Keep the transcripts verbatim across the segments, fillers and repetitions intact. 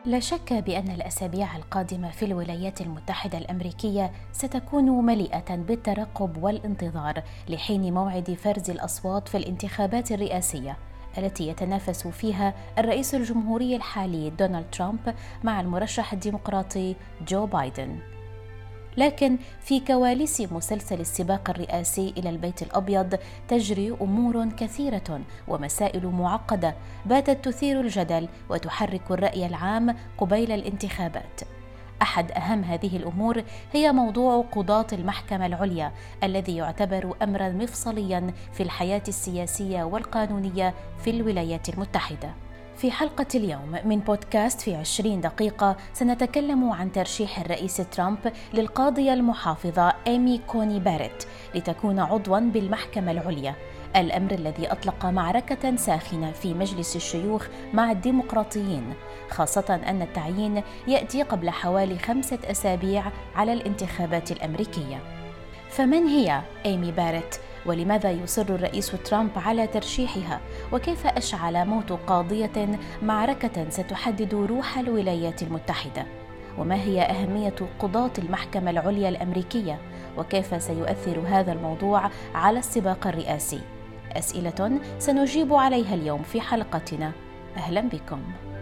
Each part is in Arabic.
لا شك بأن الأسابيع القادمة في الولايات المتحدة الأمريكية ستكون مليئة بالترقب والانتظار لحين موعد فرز الأصوات في الانتخابات الرئاسية التي يتنافس فيها الرئيس الجمهوري الحالي دونالد ترامب مع المرشح الديمقراطي جو بايدن. لكن في كواليس مسلسل السباق الرئاسي إلى البيت الأبيض تجري أمور كثيرة ومسائل معقدة باتت تثير الجدل وتحرك الرأي العام قبيل الانتخابات. أحد أهم هذه الأمور هي موضوع قضاة المحكمة العليا الذي يعتبر أمراً مفصلياً في الحياة السياسية والقانونية في الولايات المتحدة. في حلقة اليوم من بودكاست في عشرين دقيقة سنتكلم عن ترشيح الرئيس ترامب للقاضية المحافظة إيمي كوني باريت لتكون عضواً بالمحكمة العليا، الأمر الذي أطلق معركة ساخنة في مجلس الشيوخ مع الديمقراطيين، خاصة أن التعيين يأتي قبل حوالي خمسة أسابيع على الانتخابات الأمريكية. فمن هي إيمي باريت؟ ولماذا يصر الرئيس ترامب على ترشيحها؟ وكيف أشعل موت قاضية معركة ستحدد روح الولايات المتحدة؟ وما هي أهمية قضاة المحكمة العليا الأمريكية؟ وكيف سيؤثر هذا الموضوع على السباق الرئاسي؟ أسئلة سنجيب عليها اليوم في حلقتنا. أهلا بكم.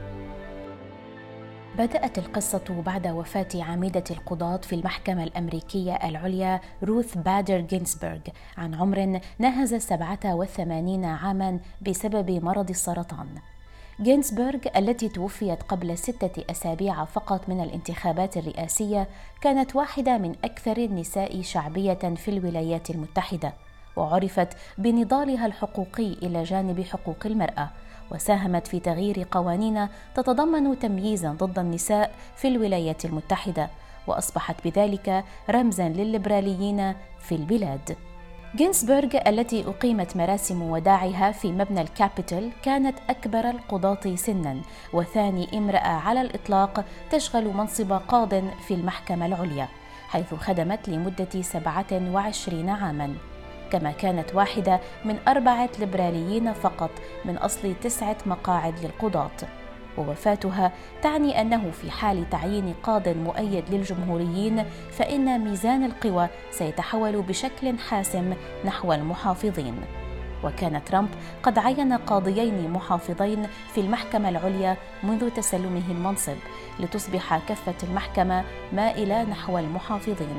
بدأت القصة بعد وفاة عميدة القضاة في المحكمة الأمريكية العليا روث بادر جينسبرغ عن عمر ناهز سبعة وثمانين عاماً بسبب مرض السرطان. جينسبرغ التي توفيت قبل ستة أسابيع فقط من الانتخابات الرئاسية كانت واحدة من أكثر النساء شعبية في الولايات المتحدة، وعرفت بنضالها الحقوقي إلى جانب حقوق المرأة، وساهمت في تغيير قوانين تتضمن تمييزاً ضد النساء في الولايات المتحدة، وأصبحت بذلك رمزاً للليبراليين في البلاد. جينسبرغ التي أقيمت مراسم وداعها في مبنى الكابيتول كانت أكبر القضاة سناً وثاني امرأة على الإطلاق تشغل منصب قاضٍ في المحكمة العليا، حيث خدمت لمدة سبعة وعشرين عاماً، كما كانت واحدة من أربعة ليبراليين فقط من أصل تسعة مقاعد للقضاة. ووفاتها تعني أنه في حال تعيين قاضٍ مؤيد للجمهوريين فإن ميزان القوى سيتحول بشكل حاسم نحو المحافظين. وكان ترامب قد عين قاضيين محافظين في المحكمة العليا منذ تسلمه المنصب، لتصبح كفة المحكمة مائلة نحو المحافظين.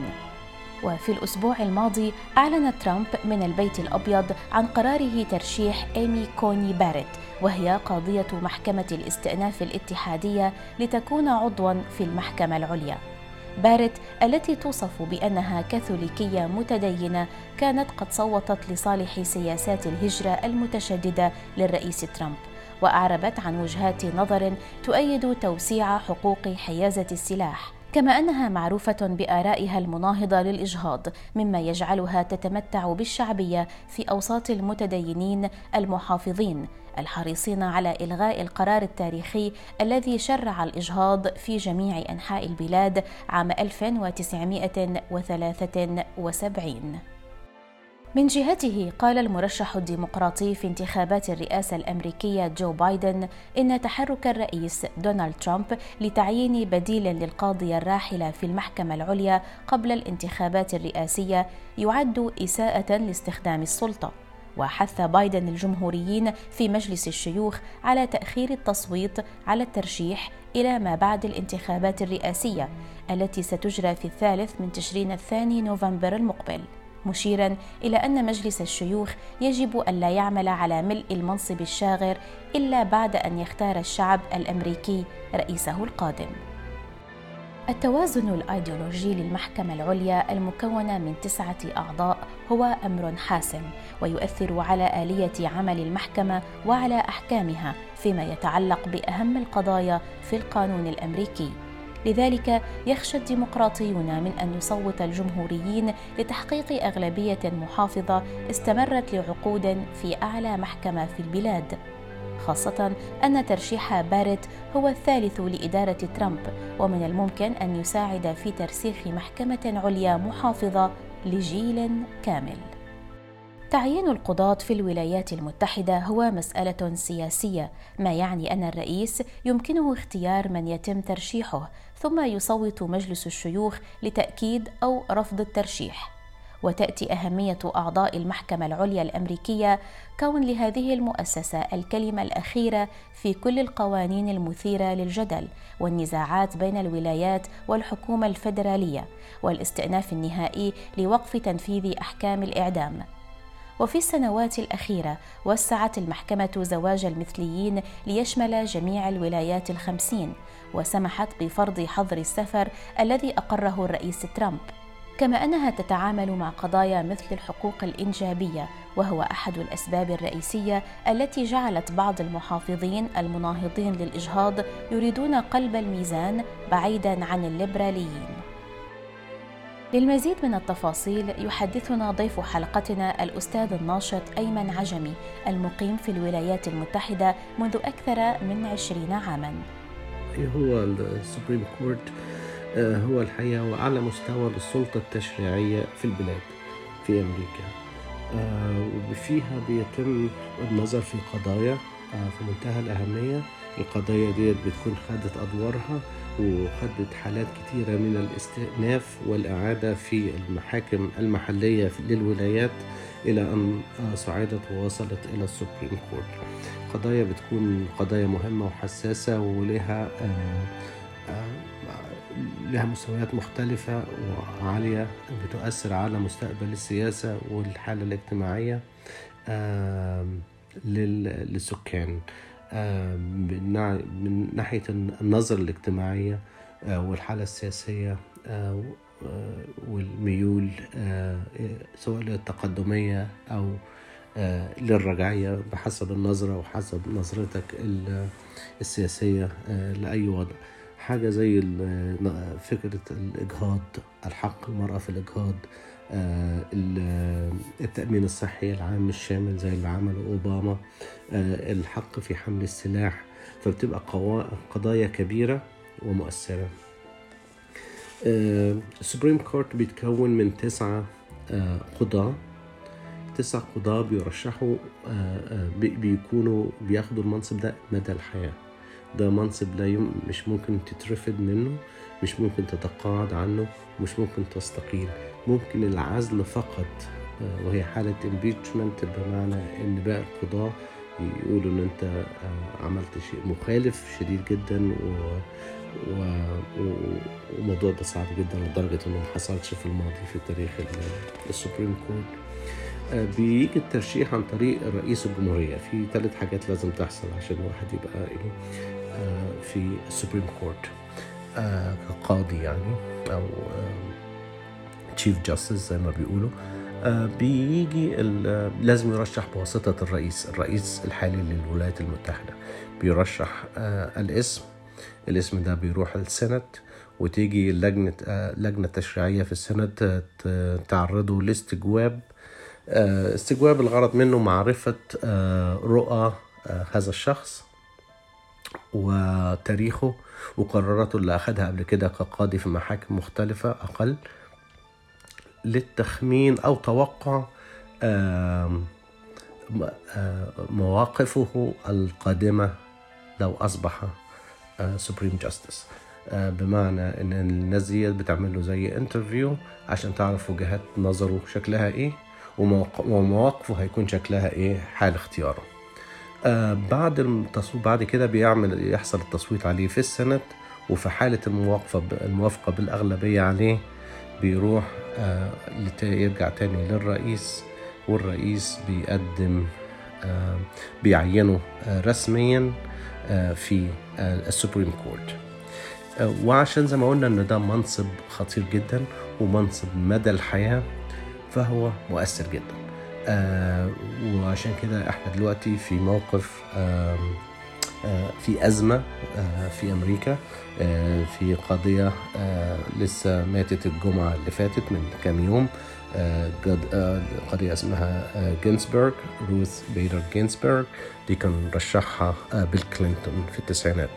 وفي الأسبوع الماضي أعلن ترامب من البيت الأبيض عن قراره ترشيح إيمي كوني باريت، وهي قاضية محكمة الاستئناف الاتحادية، لتكون عضواً في المحكمة العليا. باريت التي توصف بأنها كاثوليكية متدينة كانت قد صوتت لصالح سياسات الهجرة المتشددة للرئيس ترامب، وأعربت عن وجهات نظر تؤيد توسيع حقوق حيازة السلاح، كما أنها معروفة بآرائها المناهضة للإجهاض، مما يجعلها تتمتع بالشعبية في أوساط المتدينين المحافظين الحريصين على إلغاء القرار التاريخي الذي شرع الإجهاض في جميع أنحاء البلاد عام ألف وتسعمائة وثلاثة وسبعين. من جهته قال المرشح الديمقراطي في انتخابات الرئاسة الأمريكية جو بايدن إن تحرك الرئيس دونالد ترامب لتعيين بديل للقاضية الراحلة في المحكمة العليا قبل الانتخابات الرئاسية يعد إساءة لاستخدام السلطة. وحث بايدن الجمهوريين في مجلس الشيوخ على تأخير التصويت على الترشيح إلى ما بعد الانتخابات الرئاسية التي ستجرى في الثالث من تشرين الثاني نوفمبر المقبل، مشيراً إلى أن مجلس الشيوخ يجب ألا يعمل على ملء المنصب الشاغر إلا بعد أن يختار الشعب الأمريكي رئيسه القادم. التوازن الأيديولوجي للمحكمة العليا المكونة من تسعة أعضاء هو أمر حاسم، ويؤثر على آلية عمل المحكمة وعلى أحكامها فيما يتعلق بأهم القضايا في القانون الأمريكي. لذلك يخشى الديمقراطيون من أن يصوت الجمهوريين لتحقيق أغلبية محافظة استمرت لعقود في أعلى محكمة في البلاد، خاصة أن ترشيح باريت هو الثالث لإدارة ترامب، ومن الممكن أن يساعد في ترسيخ محكمة عليا محافظة لجيل كامل. تعيين القضاة في الولايات المتحدة هو مسألة سياسية، ما يعني أن الرئيس يمكنه اختيار من يتم ترشيحه، ثم يصوت مجلس الشيوخ لتأكيد أو رفض الترشيح. وتأتي أهمية أعضاء المحكمة العليا الأمريكية كون لهذه المؤسسة الكلمة الأخيرة في كل القوانين المثيرة للجدل والنزاعات بين الولايات والحكومة الفيدرالية، والاستئناف النهائي لوقف تنفيذ أحكام الإعدام. وفي السنوات الأخيرة وسعت المحكمة زواج المثليين ليشمل جميع الولايات الخمسين، وسمحت بفرض حظر السفر الذي أقره الرئيس ترامب، كما أنها تتعامل مع قضايا مثل الحقوق الإنجابية، وهو أحد الأسباب الرئيسية التي جعلت بعض المحافظين المناهضين للإجهاض يريدون قلب الميزان بعيداً عن الليبراليين. للمزيد من التفاصيل يحدثنا ضيف حلقتنا الأستاذ الناشط أيمن عجمي المقيم في الولايات المتحدة منذ أكثر من عشرين عاماً. هو السوبريم كورت هو الحقيقة وأعلى مستوى للسلطة التشريعية في البلاد في أمريكا، وفيها بيتم النظر في قضايا في منتهى الأهمية. القضايا دي بتكون خدت أدوارها وخدت حالات كتيرة من الاستئناف والإعادة في المحاكم المحلية للولايات إلى أن صعدت ووصلت إلى السوبريم كورت. قضايا بتكون قضايا مهمة وحساسة ولها لها مستويات مختلفة وعالية بتؤثر على مستقبل السياسة والحالة الاجتماعية للسكان من ناحية النظرة الاجتماعية والحالة السياسية والميول سواء للتقدمية أو للرجعية بحسب النظرة وحسب نظرتك السياسية لأي وضع. حاجة زي فكرة الإجهاض، الحق المرأة في الإجهاض، التأمين الصحي العام الشامل زي اللي عمله أوباما، الحق في حمل السلاح، فبتبقى قضايا كبيرة ومؤثرة. السوبريم كورت بيتكون من تسعة قضاة تسع قضاة بيرشحوا بيكونوا بياخدوا المنصب ده مدى الحياة. ده منصب لا يم... مش ممكن تترفد منه، مش ممكن تتقاعد عنه، مش ممكن تستقيل. ممكن العزل فقط، وهي حالة impeachment، بمعنى ان باقي القضاة يقولوا ان انت عملت شيء مخالف شديد جدا و... و... وموضوع ده صعب جدا لدرجة انه ما حصلش في الماضي في تاريخ السوبريم كورت. بيجي الترشيح عن طريق رئيس الجمهورية. في ثلاث حاجات لازم تحصل عشان الواحد يبقى ايه في السوبريم كورت كقاضي يعني او تشيف جاستس زي ما بيقولوا. بيجي لازم يرشح بواسطة الرئيس الرئيس الحالي للولايات المتحدة. بيرشح الاسم الاسم ده بيروح للسنت، وتيجي لجنة لجنة تشريعية في السنت تعرضه لاستجواب. استجواب الغرض منه معرفة رؤى هذا الشخص وتاريخه وقراراته اللي أخذها قبل كده كقاضي في محاكم مختلفة أقل، للتخمين أو توقع مواقفه القادمة لو أصبح سوبريم جاستس. بمعنى ان الناس دي بتعمل له زي انترفيو عشان تعرف وجهات نظره شكلها ايه ومواقفه هيكون شكلها ايه حال اختياره. آه بعد التصويت بعد كده بيعمل يحصل التصويت عليه في السنت، وفي حالة الموافقة الموافقة بالأغلبية عليه بيروح آه يرجع تاني للرئيس، والرئيس بيقدم آه بيعينه آه رسميا آه في آه السوبريم كورت. آه وعشان زي ما قلنا ان ده منصب خطير جدا ومنصب مدى الحياة، فهو مؤثر جدا. آه وعشان كده احنا دلوقتي في موقف آه آه في أزمة آه في أمريكا، آه في قضية آه لسه ماتت الجمعة اللي فاتت من كام يوم، آه آه قضية اسمها آه جينسبرغ، روث بيدر جينسبرغ. دي كان رشحها آه بيل كلينتون في التسعينات،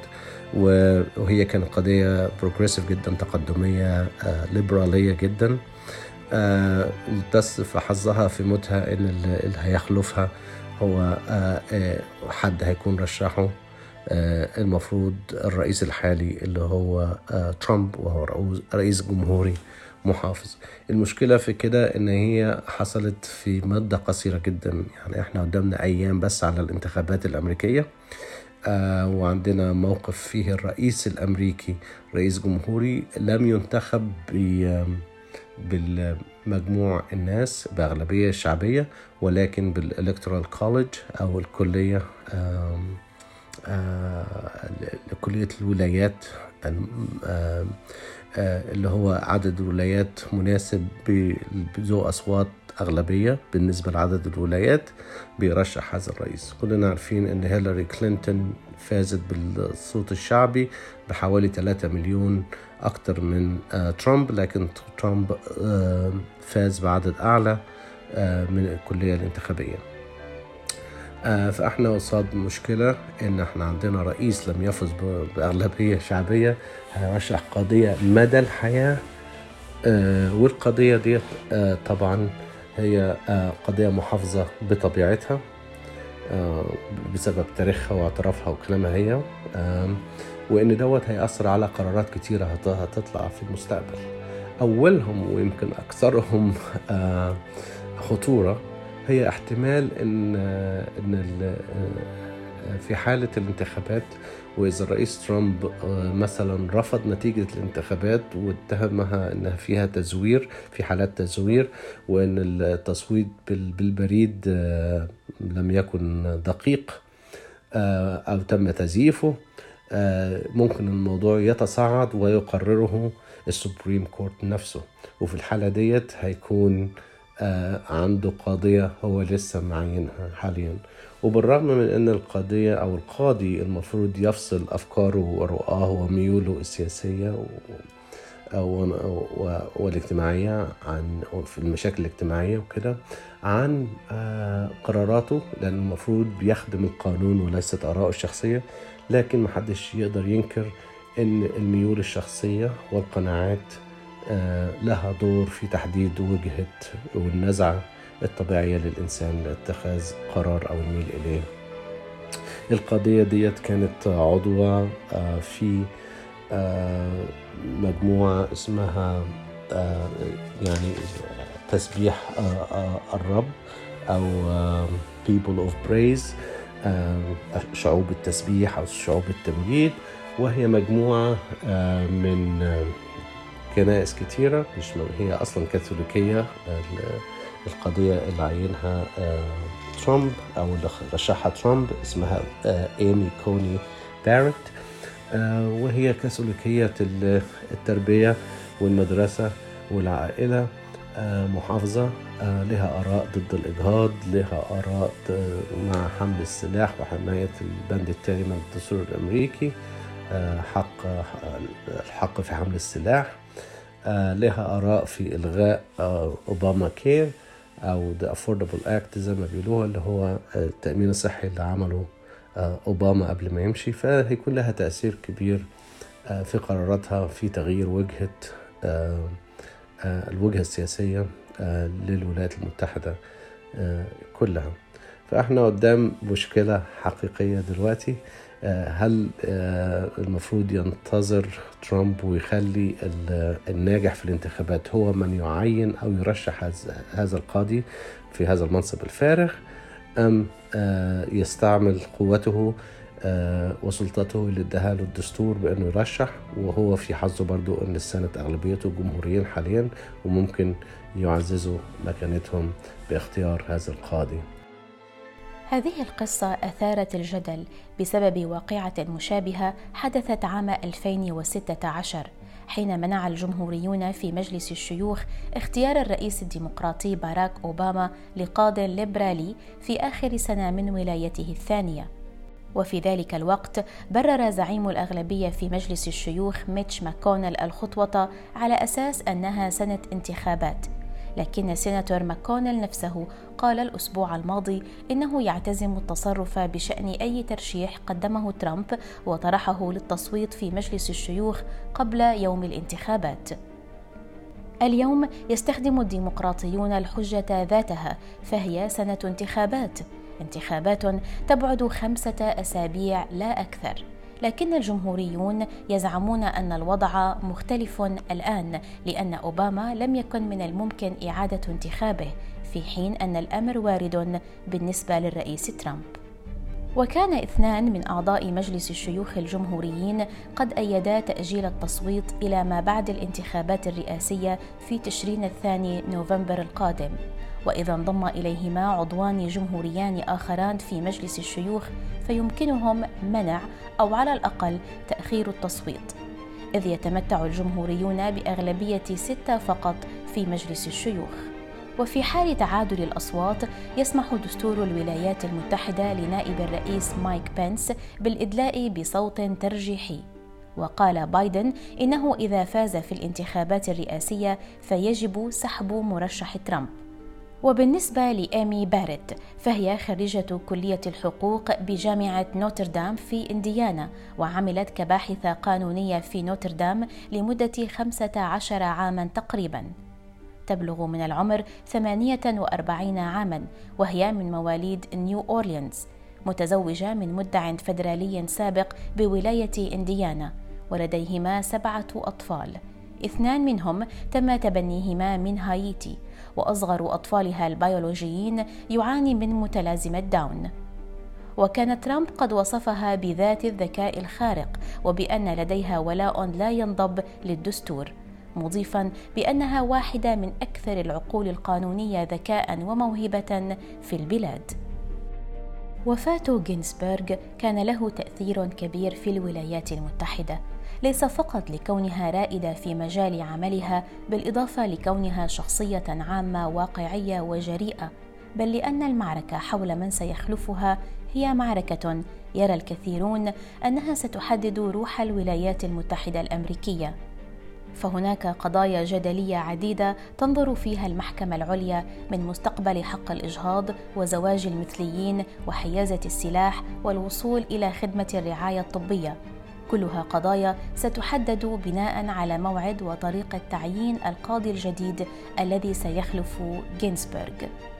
وهي كانت قضية بروجريسيف جدا، تقدمية آه ليبرالية جدا. تصف حظها في موتها إن اللي هيخلفها هو حد هيكون رشحه المفروض الرئيس الحالي اللي هو ترامب، وهو رئيس جمهوري محافظ. المشكلة في كده إن هي حصلت في مدة قصيرة جدا، يعني إحنا قدامنا أيام بس على الانتخابات الأمريكية، آه وعندنا موقف فيه الرئيس الأمريكي رئيس جمهوري لم ينتخب بالمجموع الناس بأغلبية شعبية، ولكن بالإلكترال كوليج أو الكلية آه آه لكلية الولايات آه آه اللي هو عدد الولايات مناسب بذو أصوات أغلبية بالنسبة لعدد الولايات بيرشح هذا الرئيس. كلنا عارفين أن هيلاري كلينتون فازت بالصوت الشعبي بحوالي ثلاثة مليون أكتر من آه ترامب، لكن ترامب آه فاز بعدد أعلى آه من الكلية الانتخابية. آه فإحنا قصاد مشكلة إن إحنا عندنا رئيس لم يفز بأغلبية شعبية هيرشح قضية مدى الحياة، آه والقضية دي آه طبعا هي آه قضية محافظة بطبيعتها آه بسبب تاريخها واعترافها وكلامها هي، آه وإن دوت هيأثر على قرارات كتيرة هتطلع في المستقبل. أولهم ويمكن أكثرهم آه خطورة هي احتمال إن إن في حالة الانتخابات، وإذا الرئيس ترامب مثلا رفض نتيجة الانتخابات واتهمها إنها فيها تزوير، في حالات تزوير، وإن التصويت بالبريد لم يكن دقيق أو تم تزييفه، ممكن الموضوع يتصاعد ويقرره السوبريم كورت نفسه، وفي الحالة ديت هيكون عنده قضية هو لسه معينها حاليا. وبالرغم من أن القضية أو القاضي المفروض يفصل أفكاره ورؤاه وميوله السياسية والاجتماعية عن في المشاكل الاجتماعية وكده عن قراراته، لأن المفروض بيخدم القانون وليست آراءه الشخصية، لكن محدش يقدر ينكر أن الميول الشخصية والقناعات لها دور في تحديد وجهة والنزعة الطبيعية للإنسان لاتخاذ قرار أو الميل إليه. القضية ديت كانت عضوة في مجموعة اسمها يعني تسبيح الرب أو People of Praise، شعوب التسبيح أو شعوب التمجيد، وهي مجموعة من كنائس كتيرة، مش هي أصلا كاثوليكية. القضية اللي عينها ترامب أو اللي رشحها ترامب اسمها إيمي كوني بارت، وهي كاثوليكية التربية والمدرسة والعائلة، محافظة لها آراء ضد الإجهاض، لها آراء مع حمل السلاح وحماية البند التالي من الدستور الأمريكي، حق الحق في حمل السلاح، لها آراء في إلغاء أوباما كير أو The Affordable Act زي ما بيقولوها، اللي هو التأمين الصحي اللي عمله أوباما قبل ما يمشي. فهيكون لها تأثير كبير في قراراتها في تغيير وجهة الوجهة السياسية للولايات المتحدة كلها. فإحنا قدام مشكلة حقيقية دلوقتي. هل المفروض ينتظر ترامب ويخلي الناجح في الانتخابات هو من يعين أو يرشح هذا القاضي في هذا المنصب الفارغ، أم يستعمل قوته وسلطته اللي اداها له الدستور بأنه يرشح، وهو في حظه برضو أن السنة أغلبيته جمهوريين حاليا وممكن يعززوا مكانتهم باختيار هذا القاضي؟ هذه القصة أثارت الجدل بسبب واقعة مشابهة حدثت عام ألفين وستة عشر، حين منع الجمهوريون في مجلس الشيوخ اختيار الرئيس الديمقراطي باراك أوباما لقاض ليبرالي في آخر سنة من ولايته الثانية. وفي ذلك الوقت برر زعيم الأغلبية في مجلس الشيوخ ميتش ماكونيل الخطوة على أساس أنها سنة انتخابات، لكن سيناتور ماكونيل نفسه قال الأسبوع الماضي إنه يعتزم التصرف بشأن أي ترشيح قدمه ترامب وطرحه للتصويت في مجلس الشيوخ قبل يوم الانتخابات. اليوم يستخدم الديمقراطيون الحجة ذاتها، فهي سنة انتخابات، انتخابات تبعد خمسة أسابيع لا أكثر. لكن الجمهوريون يزعمون أن الوضع مختلف الآن، لأن أوباما لم يكن من الممكن إعادة انتخابه، في حين أن الأمر وارد بالنسبة للرئيس ترامب. وكان اثنان من أعضاء مجلس الشيوخ الجمهوريين قد أيدا تأجيل التصويت إلى ما بعد الانتخابات الرئاسية في تشرين الثاني نوفمبر القادم، وإذا انضم إليهما عضوان جمهوريان آخران في مجلس الشيوخ فيمكنهم منع أو على الأقل تأخير التصويت، إذ يتمتع الجمهوريون بأغلبية ستة فقط في مجلس الشيوخ. وفي حال تعادل الأصوات يسمح دستور الولايات المتحدة لنائب الرئيس مايك بنس بالإدلاء بصوت ترجيحي. وقال بايدن إنه إذا فاز في الانتخابات الرئاسية فيجب سحب مرشح ترامب. وبالنسبة لإيمي باريت فهي خريجة كلية الحقوق بجامعة نوتردام في إنديانا، وعملت كباحثة قانونية في نوتردام لمدة خمسة عشر عاماً تقريباً. تبلغ من العمر ثمانية وأربعين عاماً، وهي من مواليد نيو أورليانز، متزوجة من مدعٍ فيدرالي سابق بولاية إنديانا، ولديهما سبعة أطفال، اثنان منهم تم تبنيهما من هايتي، وأصغر أطفالها البيولوجيين يعاني من متلازمة داون. وكان ترامب قد وصفها بذات الذكاء الخارق، وبأن لديها ولاء لا ينضب للدستور، مضيفاً بأنها واحدة من أكثر العقول القانونية ذكاءً وموهبة في البلاد. وفاة جينسبرغ كان له تأثير كبير في الولايات المتحدة، ليس فقط لكونها رائدة في مجال عملها، بالإضافة لكونها شخصية عامة واقعية وجريئة، بل لأن المعركة حول من سيخلفها هي معركة يرى الكثيرون أنها ستحدد روح الولايات المتحدة الأمريكية. فهناك قضايا جدلية عديدة تنظر فيها المحكمة العليا، من مستقبل حق الإجهاض وزواج المثليين وحيازة السلاح والوصول إلى خدمة الرعاية الطبية، كلها قضايا ستحدد بناء على موعد وطريقة تعيين القاضي الجديد الذي سيخلف جينسبرغ.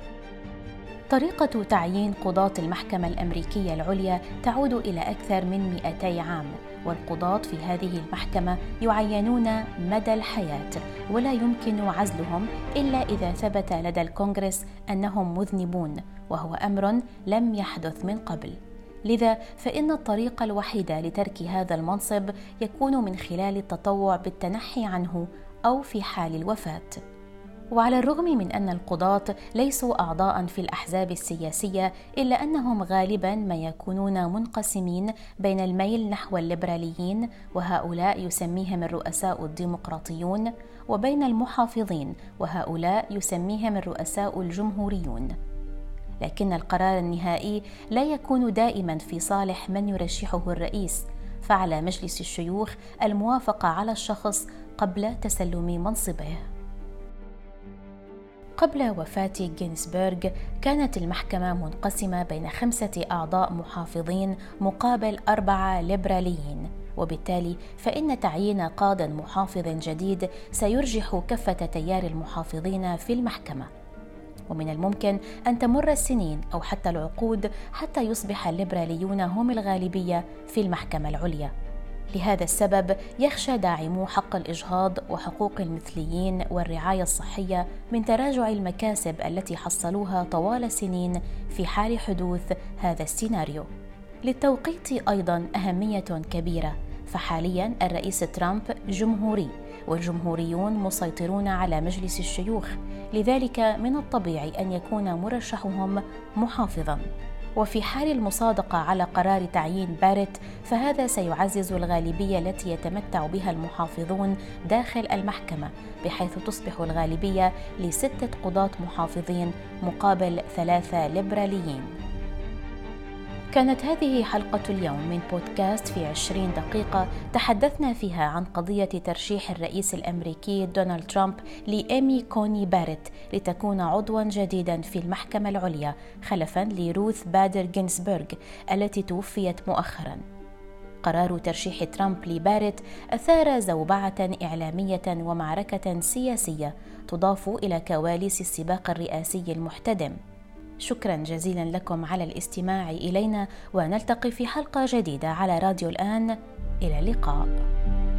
طريقة تعيين قضاة المحكمة الأمريكية العليا تعود إلى أكثر من مئتي عام، والقضاة في هذه المحكمة يعينون مدى الحياة، ولا يمكن عزلهم إلا إذا ثبت لدى الكونغرس أنهم مذنبون، وهو أمر لم يحدث من قبل. لذا فإن الطريقة الوحيدة لترك هذا المنصب يكون من خلال التطوع بالتنحي عنه أو في حال الوفاة. وعلى الرغم من أن القضاة ليسوا أعضاء في الأحزاب السياسية، إلا أنهم غالباً ما يكونون منقسمين بين الميل نحو الليبراليين، وهؤلاء يسميهم الرؤساء الديمقراطيون، وبين المحافظين، وهؤلاء يسميهم الرؤساء الجمهوريون. لكن القرار النهائي لا يكون دائماً في صالح من يرشحه الرئيس، فعلى مجلس الشيوخ الموافقة على الشخص قبل تسلم منصبه. قبل وفاة جينسبرغ كانت المحكمة منقسمة بين خمسة أعضاء محافظين مقابل أربعة ليبراليين، وبالتالي فإن تعيين قاضٍ محافظ جديد سيرجح كفة تيار المحافظين في المحكمة، ومن الممكن أن تمر السنين أو حتى العقود حتى يصبح الليبراليون هم الغالبية في المحكمة العليا. لهذا السبب يخشى داعمو حق الإجهاض وحقوق المثليين والرعاية الصحية من تراجع المكاسب التي حصلوها طوال سنين في حال حدوث هذا السيناريو. للتوقيت أيضاً أهمية كبيرة، فحالياً الرئيس ترامب جمهوري، والجمهوريون مسيطرون على مجلس الشيوخ، لذلك من الطبيعي أن يكون مرشحهم محافظاً. وفي حال المصادقة على قرار تعيين باريت فهذا سيعزز الغالبية التي يتمتع بها المحافظون داخل المحكمة، بحيث تصبح الغالبية لستة قضاة محافظين مقابل ثلاثة ليبراليين. كانت هذه حلقة اليوم من بودكاست في عشرين دقيقة، تحدثنا فيها عن قضية ترشيح الرئيس الأمريكي دونالد ترامب لإيمي كوني باريت لتكون عضواً جديداً في المحكمة العليا خلفاً لروث بادر جينسبرغ التي توفيت مؤخراً. قرار ترشيح ترامب لباريت أثار زوبعة إعلامية ومعركة سياسية تضاف إلى كواليس السباق الرئاسي المحتدم. شكرا جزيلا لكم على الاستماع إلينا، ونلتقي في حلقة جديدة على راديو الآن. إلى اللقاء.